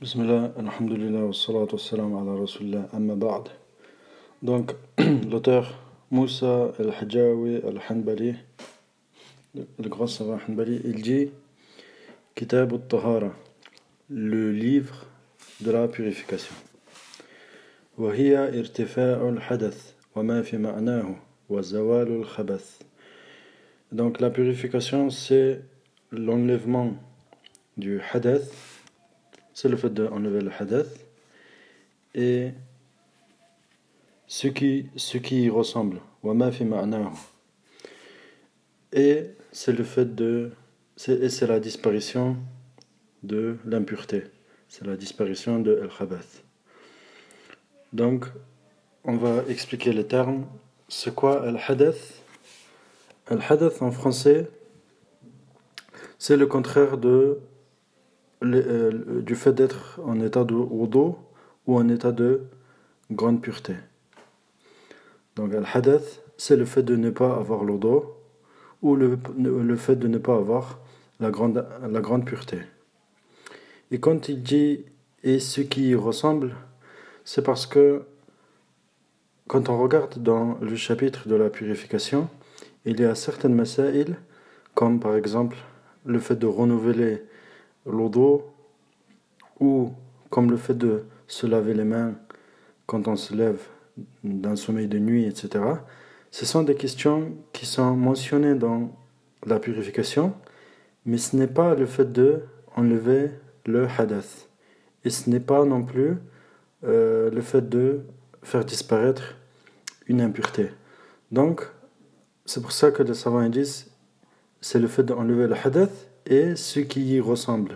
Bismillah, alhamdulillah, wa salatu wa salam ala rasulillah, amma ba'd. Donc, l'auteur Moussa al-Hajjawi al-Hanbali, le grand savant Hanbali, il dit Kitab al-Tahara, le livre de la purification. وهي ارتفاع الحدث وما في معناه وزوال الخبث. Donc, la purification, c'est l'enlèvement du hadath. C'est le fait d'enlever le hadath et ce qui y ressemble. وَمَا فِي مَعْنَاهُ. Et c'est le fait c'est la disparition de l'impureté. C'est la disparition de al-khabath. Donc, on va expliquer les termes. C'est quoi al-hadath? Al-hadath en français, c'est le contraire du fait d'être en état de wudu ou en état de grande pureté. Donc al-hadath, c'est le fait de ne pas avoir l'wudu ou le fait de ne pas avoir la grande pureté. Et quand il dit « et ce qui y ressemble », c'est parce que quand on regarde dans le chapitre de la purification, il y a certaines masaïl, comme par exemple le fait de renouveler l'wudu ou comme le fait de se laver les mains quand on se lève d'un sommeil de nuit, etc. Ce sont des questions qui sont mentionnées dans la purification, mais ce n'est pas le fait de enlever le hadath. Et ce n'est pas non plus le fait de faire disparaître une impureté. Donc, c'est pour ça que les savants disent c'est le fait d'enlever le hadath et ce qui y ressemble.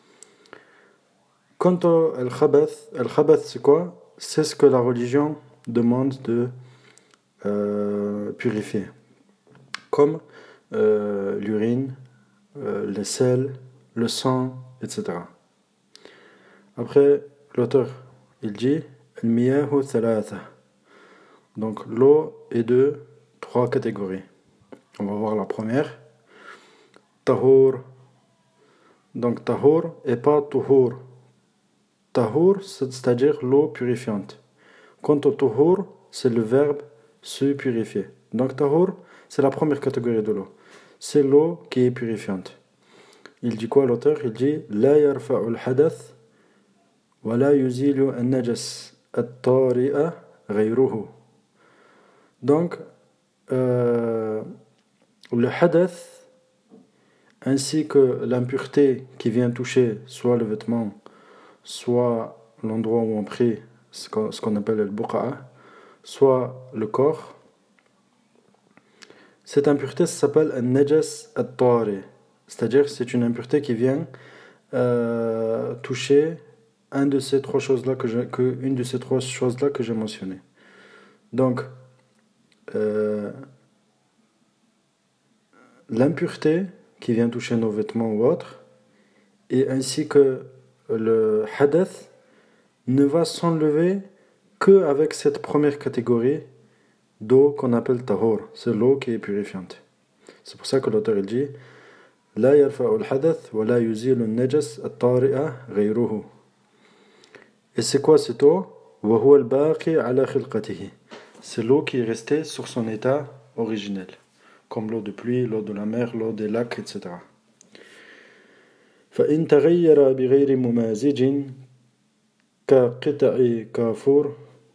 Quant au al-khabath, c'est quoi? C'est ce que la religion demande de purifier, comme l'urine, les sels, le sang, etc. Après, l'auteur, il dit al-miyahu thalatha. Donc l'eau est de 3 catégories. On va voir la première. Tahour. Donc tahour et pas tuhur. Tahour, c'est-à-dire l'eau purifiante. Quant au tuhur, c'est le verbe se purifier. Donc tahour, c'est la première catégorie de l'eau. C'est l'eau qui est purifiante. Il dit quoi l'auteur? Il dit La yarfa'u al-hadath wa la yuzilu an-najas at-tari'a ghayruhu. Donc, le hadath ainsi que l'impureté qui vient toucher soit le vêtement, soit l'endroit où on prie, ce qu'on appelle le buqa'a, soit le corps, cette impureté s'appelle an-najas at-tari, c'est-à-dire c'est une impureté qui vient toucher une de ces trois choses-là que j'ai mentionnées. Donc, l'impureté qui vient toucher nos vêtements ou autres, et ainsi que le hadath ne va s'enlever qu'avec cette première catégorie d'eau qu'on appelle tahor, c'est l'eau qui est purifiante. C'est pour ça que l'auteur dit La yarfa'u al-hadath wa la yuzilu an-najas at-tari'a ghayruhu. Et c'est quoi cette eau? Wa huwa al-baqi ala khilqatihi. C'est l'eau qui est restée sur son état originel, comme l'eau de pluie, l'eau de la mer, l'eau des lacs, etc. فإن تغير بغير ممازج كقطع كافور.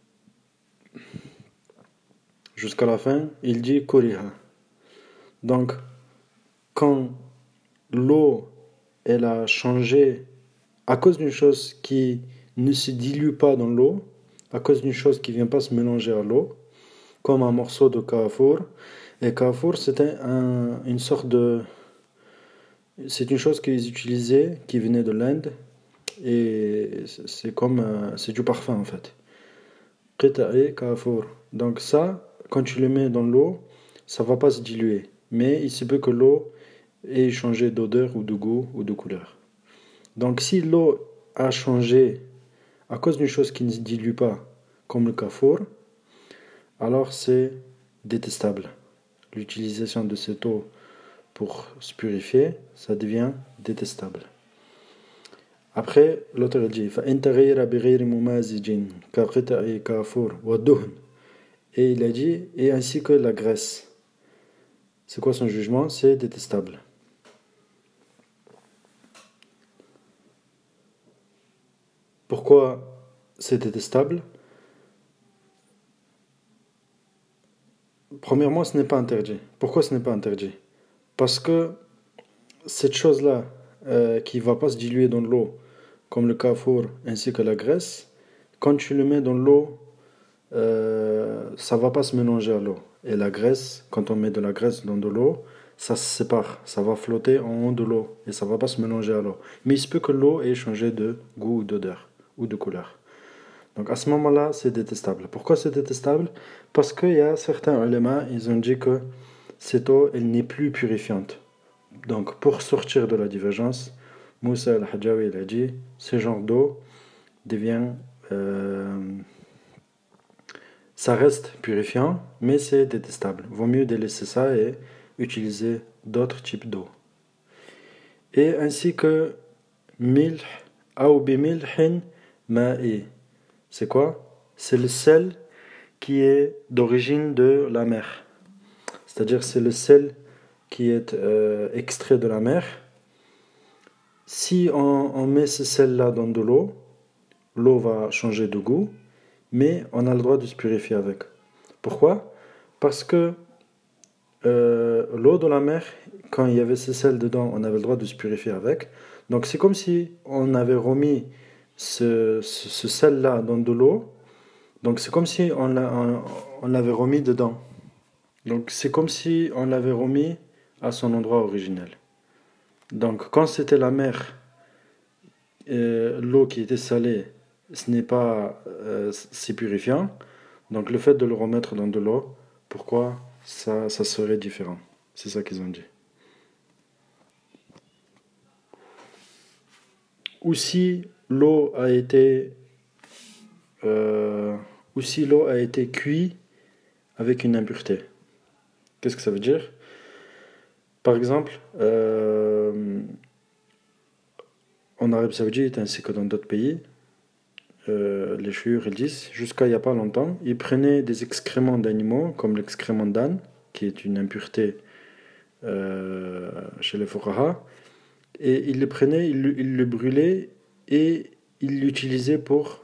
Jusqu'à la fin, il dit kuriha. Donc, quand l'eau elle a changé à cause d'une chose qui ne se dilue pas dans l'eau, à cause d'une chose qui ne vient pas se mélanger à l'eau, comme un morceau de kafur. Et kafur, c'était une sorte de... C'est une chose qu'ils utilisaient, qui venait de l'Inde, et c'est du parfum en fait. Qita'i kafur. Donc ça, quand tu le mets dans l'eau, ça ne va pas se diluer. Mais il se peut que l'eau ait changé d'odeur ou de goût ou de couleur. Donc si l'eau a changé à cause d'une chose qui ne se dilue pas, comme le kafur, alors c'est détestable. L'utilisation de cette eau pour se purifier, ça devient détestable. Après, l'auteur dit فإن تغير بغير ممازج كقطع كافور والدهن. Et il a dit, et ainsi que la graisse. C'est quoi son jugement? C'est détestable. Pourquoi c'est détestable? Premièrement, ce n'est pas interdit. Pourquoi ce n'est pas interdit? Parce que cette chose-là, qui ne va pas se diluer dans l'eau, comme le kafour ainsi que la graisse, quand tu le mets dans l'eau, ça ne va pas se mélanger à l'eau. Et la graisse, quand on met de la graisse dans de l'eau, ça se sépare, ça va flotter en haut de l'eau et ça ne va pas se mélanger à l'eau. Mais il se peut que l'eau ait changé de goût ou d'odeur ou de couleur. Donc à ce moment-là, c'est détestable. Pourquoi c'est détestable? Parce qu'il y a certains ulémas, ils ont dit que cette eau, elle n'est plus purifiante. Donc pour sortir de la divergence, Moussa al-Hajjawi il a dit, ce genre d'eau devient... ça reste purifiant, mais c'est détestable. Vaut mieux délaisser ça et utiliser d'autres types d'eau. Et ainsi que milh ou bimilhin ma'i. C'est quoi? C'est le sel qui est d'origine de la mer. C'est-à-dire c'est le sel qui est extrait de la mer. Si on met ce sel-là dans de l'eau, l'eau va changer de goût, mais on a le droit de se purifier avec. Pourquoi? Parce que l'eau de la mer, quand il y avait ce sel dedans, on avait le droit de se purifier avec. Donc c'est comme si on avait remis ce sel-là dans de l'eau. Donc c'est comme si on l'avait remis dedans. Donc c'est comme si on l'avait remis à son endroit originel. Donc quand c'était la mer, l'eau qui était salée, ce n'est pas si purifiant. Donc le fait de le remettre dans de l'eau, pourquoi ça serait différent? C'est ça qu'ils ont dit. Ou si l'eau a été cuite avec une impureté. Qu'est-ce que ça veut dire? Par exemple, en Arabie Saoudite ainsi que dans d'autres pays, les chouïrs ils disent, jusqu'à il n'y a pas longtemps, ils prenaient des excréments d'animaux, comme l'excrément d'âne, qui est une impureté chez les fuqaha, et ils le prenaient, ils le brûlaient et ils l'utilisaient pour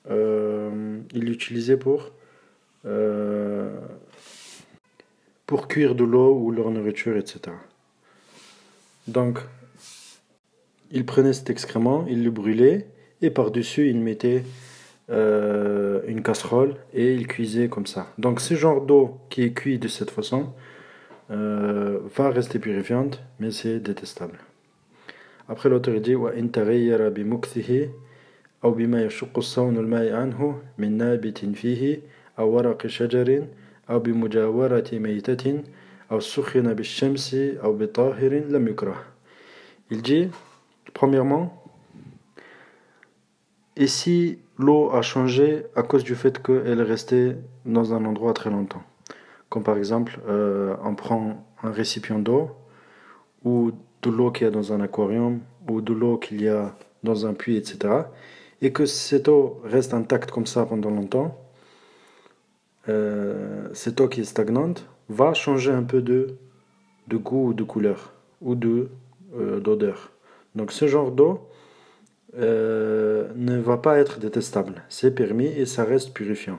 cuire de l'eau ou leur nourriture, etc. Donc, ils prenaient cet excrément, ils le brûlaient, et par-dessus, ils mettaient une casserole, et ils cuisaient comme ça. Donc, ce genre d'eau qui est cuite de cette façon va rester purifiante, mais c'est détestable. Après, l'auteur dit وَإِنْ تَغَيَّرَ بِمُكْثِهِ أو بما يشق الصون الماء عنه من نابت فيه أو ورق شجر أو بمجاورة ميتة أو سخن بالشمس أو بطاهر لم يكره. Il dit, premièrement, et si l'eau a changé à cause du fait qu'elle est restée dans un endroit très longtemps, comme par exemple, on prend un récipient d'eau ou de l'eau qu'il y a dans un aquarium ou de l'eau qu'il y a dans un puits, etc., et que cette eau reste intacte comme ça pendant longtemps, cette eau qui est stagnante va changer un peu de goût ou de couleur ou d'odeur. Donc ce genre d'eau ne va pas être détestable, c'est permis et ça reste purifiant.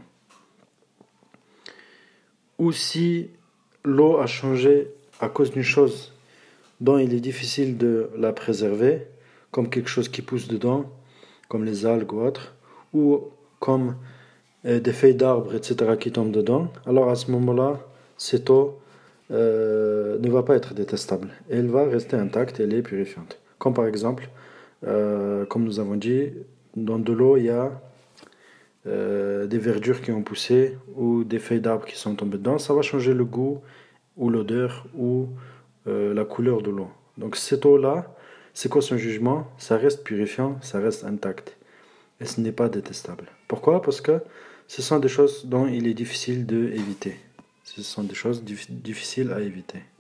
Ou si l'eau a changé à cause d'une chose dont il est difficile de la préserver, comme quelque chose qui pousse dedans, comme les algues ou autres, ou comme des feuilles d'arbres, etc., qui tombent dedans, alors à ce moment-là, cette eau ne va pas être détestable. Elle va rester intacte, elle est purifiante. Comme par exemple, comme nous avons dit, dans de l'eau, il y a des verdures qui ont poussé ou des feuilles d'arbres qui sont tombées dedans. Ça va changer le goût ou l'odeur ou la couleur de l'eau. Donc cette eau-là, c'est quoi son jugement? Ça reste purifiant, ça reste intact. Et ce n'est pas détestable. Pourquoi? Parce que ce sont des choses dont il est difficile d'éviter. Ce sont des choses difficiles à éviter.